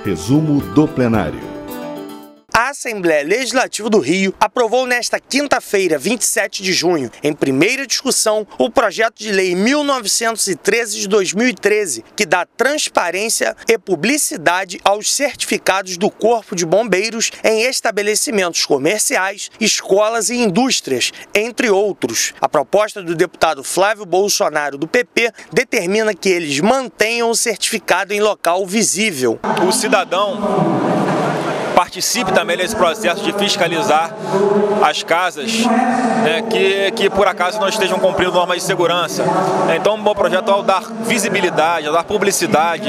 Resumo do plenário. A Assembleia Legislativa do Rio aprovou nesta quinta-feira, 27 de junho, em primeira discussão, o projeto de lei 1913 de 2013, que dá transparência e publicidade aos certificados do Corpo de Bombeiros em estabelecimentos comerciais, escolas e indústrias, entre outros. A proposta do deputado Flávio Bolsonaro, do PP, determina que eles mantenham o certificado em local visível. O cidadão participe também desse processo de fiscalizar as casas que por acaso não estejam cumprindo normas de segurança. Então, um bom projeto ao dar visibilidade, ao dar publicidade,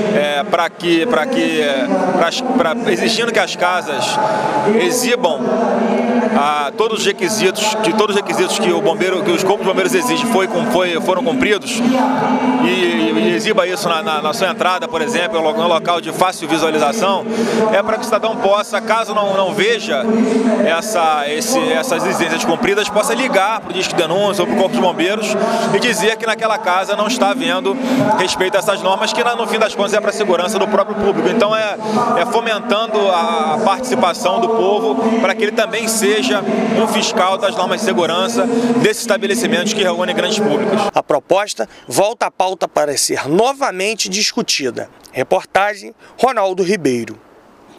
exigindo que as casas exibam todos os requisitos que os corpos de bombeiros exigem foram cumpridos e exiba isso na sua entrada, por exemplo, em um local de fácil visualização, para que o cidadão possa, caso não veja essas exigências cumpridas, possa ligar para o disco de denúncia ou para o Corpo de Bombeiros e dizer que naquela casa não está havendo respeito a essas normas, que no fim das contas é para a segurança do próprio público. Então é fomentando a participação do povo para que ele também seja um fiscal das normas de segurança desses estabelecimentos que reúnem grandes públicos. A proposta volta à pauta para ser novamente discutida. Reportagem Ronaldo Ribeiro.